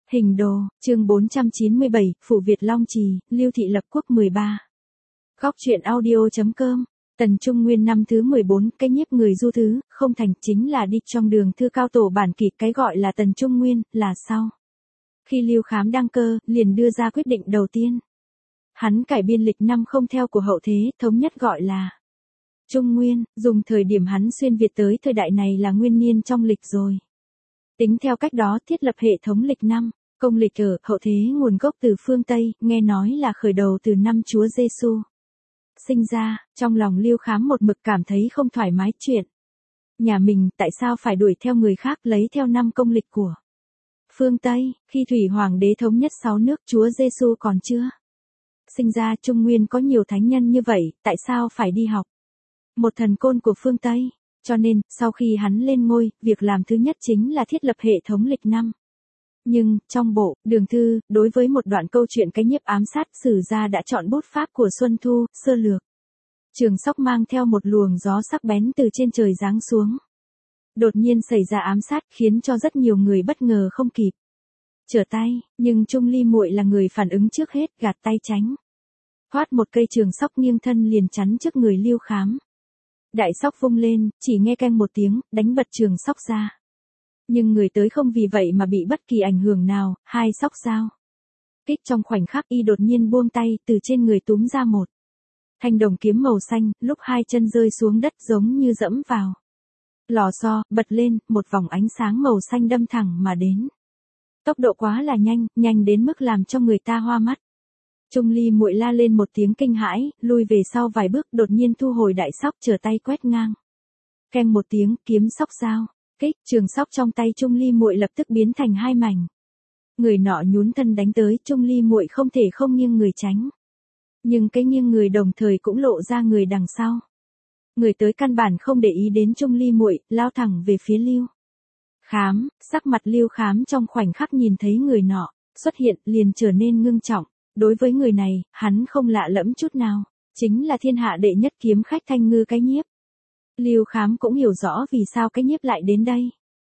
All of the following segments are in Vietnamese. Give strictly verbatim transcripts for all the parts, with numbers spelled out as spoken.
Hình đồ, chương bốn trăm chín mươi bảy, Phủ Việt Long Trì, Lưu Thị Lập Quốc mười ba. Góc truyện audio.com, Tần Trung Nguyên năm thứ mười bốn, cái nhiếp người du thứ, không thành, chính là đi trong đường thư cao tổ bản kịch, cái gọi là Tần Trung Nguyên, là sau. Khi Lưu Khám đăng cơ, liền đưa ra quyết định đầu tiên. Hắn cải biên lịch năm không theo của hậu thế, thống nhất gọi là Trung Nguyên, dùng thời điểm hắn xuyên Việt tới thời đại này là nguyên niên trong lịch rồi. Tính theo cách đó thiết lập hệ thống lịch năm. Công lịch ở hậu thế nguồn gốc từ phương Tây, nghe nói là khởi đầu từ năm Chúa Giêsu sinh ra. Trong lòng Lưu Khám một mực cảm thấy không thoải mái chuyện nhà mình tại sao phải đuổi theo người khác lấy theo năm công lịch của phương Tây. Khi Thủy Hoàng đế thống nhất sáu nước, Chúa Giêsu còn chưa sinh ra. Trung Nguyên có nhiều thánh nhân như vậy, tại sao phải đi học một thần côn của phương Tây? Cho nên, sau khi hắn lên ngôi, việc làm thứ nhất chính là thiết lập hệ thống lịch năm. Nhưng, trong bộ, đường thư, đối với một đoạn câu chuyện cái nhiếp ám sát, sử gia đã chọn bút pháp của Xuân Thu, sơ lược. Trường Sóc mang theo một luồng gió sắc bén từ trên trời giáng xuống. Đột nhiên xảy ra ám sát, khiến cho rất nhiều người bất ngờ không kịp trở tay, nhưng Trung Ly muội là người phản ứng trước hết, gạt tay tránh. Thoát một cây trường sóc nghiêng thân liền chắn trước người Lưu Khám. Đại sóc vung lên, chỉ nghe keng một tiếng, đánh bật trường sóc ra. Nhưng người tới không vì vậy mà bị bất kỳ ảnh hưởng nào, hai sóc dao kích trong khoảnh khắc y đột nhiên buông tay, từ trên người túm ra một thanh đồng kiếm màu xanh, lúc hai chân rơi xuống đất giống như dẫm vào lò xo, bật lên, một vòng ánh sáng màu xanh đâm thẳng mà đến. Tốc độ quá là nhanh, nhanh đến mức làm cho người ta hoa mắt. Trung Ly muội la lên một tiếng kinh hãi, lui về sau vài bước, đột nhiên thu hồi đại sóc, trở tay quét ngang. Keng một tiếng, kiếm sóc dao kích, trường sóc trong tay Trung Ly muội lập tức biến thành hai mảnh. Người nọ nhún thân đánh tới, Trung Ly muội không thể không nghiêng người tránh. Nhưng cái nghiêng người đồng thời cũng lộ ra người đằng sau. Người tới căn bản không để ý đến Trung Ly muội, lao thẳng về phía Lưu Khám. Sắc mặt Lưu Khám trong khoảnh khắc nhìn thấy người nọ xuất hiện liền trở nên ngưng trọng. Đối với người này, hắn không lạ lẫm chút nào, chính là thiên hạ đệ nhất kiếm khách Thanh Ngư cái nhiếp. Lưu Khám cũng hiểu rõ vì sao cái nhiếp lại đến đây.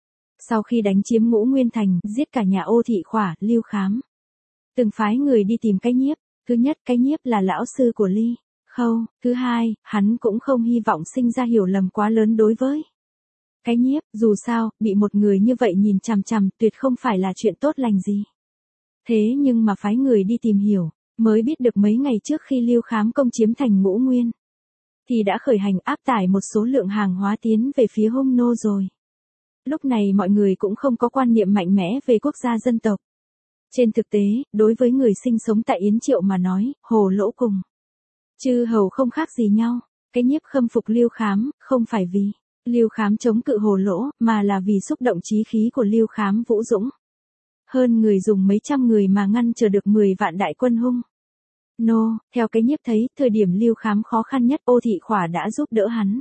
Sau khi đánh chiếm Ngũ Nguyên Thành, giết cả nhà Ô Thị Khỏa, Lưu Khám từng phái người đi tìm cái nhiếp. Thứ nhất, cái nhiếp là lão sư của Ly Khâu. Thứ hai, hắn cũng không hy vọng sinh ra hiểu lầm quá lớn đối với cái nhiếp. Dù sao, bị một người như vậy nhìn chằm chằm tuyệt không phải là chuyện tốt lành gì. Thế nhưng mà phái người đi tìm hiểu, mới biết được mấy ngày trước khi Lưu Khám công chiếm thành Ngũ Nguyên, thì đã khởi hành áp tải một số lượng hàng hóa tiến về phía Hung Nô rồi. Lúc này mọi người cũng không có quan niệm mạnh mẽ về quốc gia dân tộc. Trên thực tế, đối với người sinh sống tại Yến Triệu mà nói, Hồ Lỗ cùng chư hầu không khác gì nhau. Cái nhiếp khâm phục Lưu Khám, không phải vì Lưu Khám chống cự Hồ Lỗ, mà là vì xúc động chí khí của Lưu Khám vũ dũng. Hơn người dùng mấy trăm người mà ngăn chờ được mười vạn đại quân Hung Nô. Theo cái nhiếp thấy, thời điểm Lưu Khám khó khăn nhất, Ô Thị Khỏa đã giúp đỡ hắn.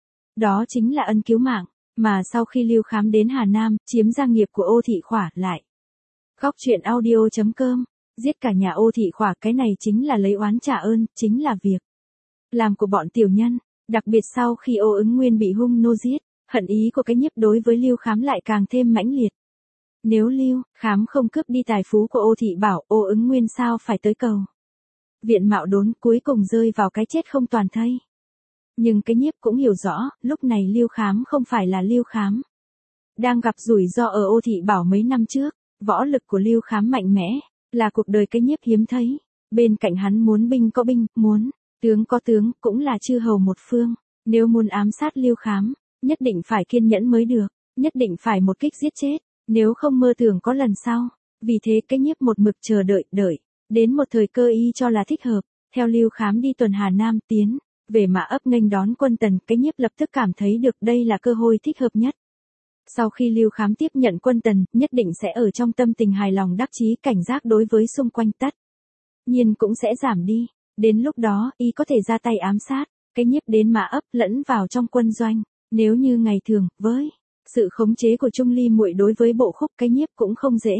Đó chính là ân cứu mạng, mà sau khi Lưu Khám đến Hà Nam, chiếm gia nghiệp của Ô Thị Khỏa lại. Góc truyện audio.com, giết cả nhà Ô Thị Khỏa, cái này chính là lấy oán trả ơn, chính là việc làm của bọn tiểu nhân. Đặc biệt sau khi Ô Ứng Nguyên bị Hung Nô giết, hận ý của cái nhiếp đối với Lưu Khám lại càng thêm mãnh liệt. Nếu Lưu Khám không cướp đi tài phú của Ô Thị Bảo, Ô Ứng Nguyên sao phải tới cầu viện Mạo Đốn, cuối cùng rơi vào cái chết không toàn thây. Nhưng cái nhiếp cũng hiểu rõ, lúc này Lưu Khám không phải là Lưu Khám đang gặp rủi ro ở Ô Thị Bảo mấy năm trước. Võ lực của Lưu Khám mạnh mẽ, là cuộc đời cái nhiếp hiếm thấy. Bên cạnh hắn muốn binh có binh, muốn tướng có tướng, cũng là chư hầu một phương. Nếu muốn ám sát Lưu Khám, nhất định phải kiên nhẫn mới được, nhất định phải một kích giết chết, nếu không mơ tưởng có lần sau. Vì thế cái nhiếp một mực chờ đợi, đợi đến một thời cơ y cho là thích hợp, theo Lưu Khám đi tuần Hà Nam tiến về Mã Ấp nghênh đón quân Tần. Cái nhiếp lập tức cảm thấy được đây là cơ hội thích hợp nhất. Sau khi Lưu Khám tiếp nhận quân Tần, nhất định sẽ ở trong tâm tình hài lòng đắc chí, cảnh giác đối với xung quanh tất nhiên cũng sẽ giảm đi. Đến lúc đó, y có thể ra tay ám sát cái nhiếp đến Mã Ấp, lẫn vào trong quân doanh. Nếu như ngày thường, với sự khống chế của Trung Ly muội đối với bộ khúc, cái nhiếp cũng không dễ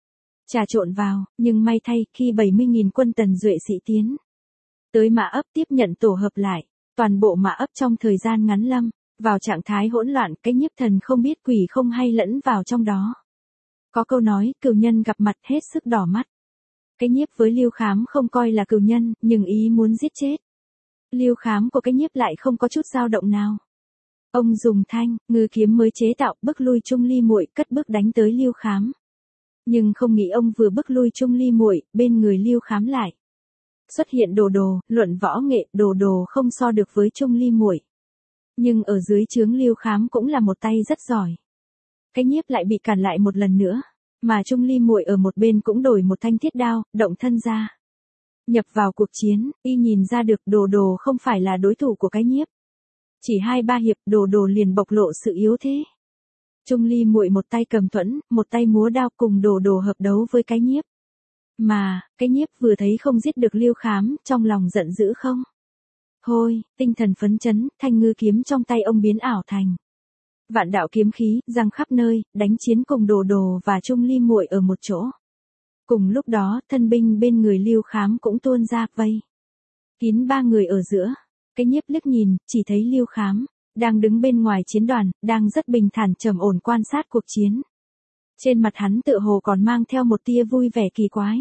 trà trộn vào. Nhưng may thay, khi bảy mươi nghìn quân Tần duệ sĩ tiến tới Mã Ấp tiếp nhận tổ hợp lại, toàn bộ Mã Ấp trong thời gian ngắn lâm vào trạng thái hỗn loạn. Cái nhiếp thần không biết quỷ không hay lẫn vào trong đó. Có câu nói, cừu nhân gặp mặt hết sức đỏ mắt. Cái nhiếp với Lưu Khám không coi là cừu nhân, nhưng ý muốn giết chết. Lưu Khám của cái nhiếp lại không có chút dao động nào. Ông dùng thanh ngư kiếm mới chế tạo, bức lui Trung Ly Muội, cất bước đánh tới Lưu Khám. Nhưng không nghĩ ông vừa bức lui Trung Ly Muội, bên người Lưu Khám lại xuất hiện Đồ Đồ, luận võ nghệ, Đồ Đồ không so được với Trung Ly Muội. Nhưng ở dưới trướng Lưu Khám cũng là một tay rất giỏi. Cái nhiếp lại bị cản lại một lần nữa, mà Trung Ly Muội ở một bên cũng đổi một thanh thiết đao, động thân ra. Nhập vào cuộc chiến, y nhìn ra được Đồ Đồ không phải là đối thủ của cái nhiếp. Chỉ hai ba hiệp, Đồ Đồ liền bộc lộ sự yếu thế. Trung Ly Muội một tay cầm thuẫn, một tay múa đao, cùng Đồ Đồ hợp đấu với cái nhiếp. Mà, cái nhiếp vừa thấy không giết được Lưu Khám, trong lòng giận dữ không. Thôi, tinh thần phấn chấn, thanh ngư kiếm trong tay ông biến ảo thành vạn đạo kiếm khí, giăng khắp nơi, đánh chiến cùng Đồ Đồ và Trung Ly Muội ở một chỗ. Cùng lúc đó, thân binh bên người Lưu Khám cũng tuôn ra, vây kín ba người ở giữa. Cái nhiếp liếc nhìn, chỉ thấy Lưu Khám đang đứng bên ngoài chiến đoàn, đang rất bình thản trầm ổn quan sát cuộc chiến. Trên mặt hắn tựa hồ còn mang theo một tia vui vẻ kỳ quái.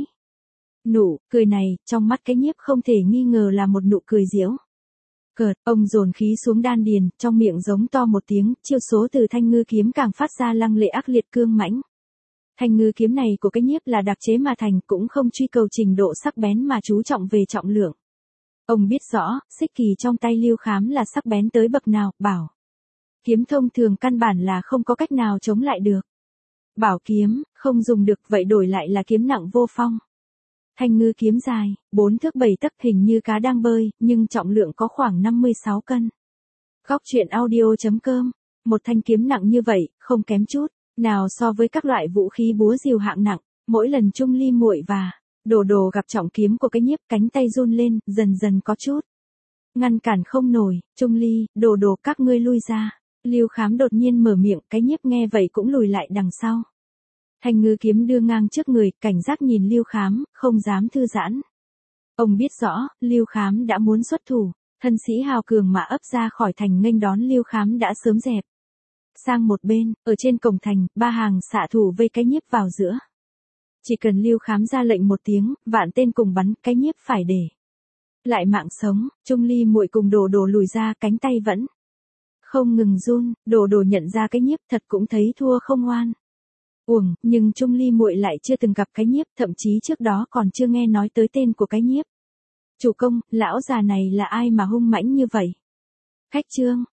Nụ cười này, trong mắt cái nhiếp không thể nghi ngờ là một nụ cười giễu cợt. Ông dồn khí xuống đan điền, trong miệng giống to một tiếng, chiêu số từ thanh ngư kiếm càng phát ra lăng lệ ác liệt cương mãnh. Thanh ngư kiếm này của cái nhiếp là đặc chế mà thành, cũng không truy cầu trình độ sắc bén mà chú trọng về trọng lượng. Ông biết rõ, xích kỳ trong tay Lưu Khám là sắc bén tới bậc nào, bảo kiếm thông thường căn bản là không có cách nào chống lại được. Bảo kiếm, không dùng được, vậy đổi lại là kiếm nặng vô phong. Thanh ngư kiếm dài, bốn thước bảy tấc, hình như cá đang bơi, nhưng trọng lượng có khoảng năm mươi sáu cân. Góc truyện audio chấm com, một thanh kiếm nặng như vậy, không kém chút nào so với các loại vũ khí búa rìu hạng nặng. Mỗi lần Trung Ly Muội và Đồ Đồ gặp trọng kiếm của cái nhiếp, cánh tay run lên, dần dần có chút ngăn cản không nổi. Trung Ly, Đồ Đồ, các ngươi lui ra. Lưu Khám đột nhiên mở miệng, cái nhiếp nghe vậy cũng lùi lại đằng sau. Thanh ngư kiếm đưa ngang trước người, cảnh giác nhìn Lưu Khám, không dám thư giãn. Ông biết rõ, Lưu Khám đã muốn xuất thủ, thân sĩ hào cường mà ấp ra khỏi thành nghênh đón Lưu Khám đã sớm dẹp sang một bên. Ở trên cổng thành, ba hàng xạ thủ vây cái nhiếp vào giữa. Chỉ cần Lưu Khám ra lệnh một tiếng, vạn tên cùng bắn, cái nhiếp phải để lại mạng sống. Trung Ly Muội cùng Đồ Đồ lùi ra, cánh tay vẫn không ngừng run. Đồ Đồ nhận ra cái nhiếp thật cũng thấy thua không oan uổng, nhưng Trung Ly Muội lại chưa từng gặp cái nhiếp, thậm chí trước đó còn chưa nghe nói tới tên của cái nhiếp. Chủ công, lão già này là ai mà hung mãnh như vậy? Khách trương,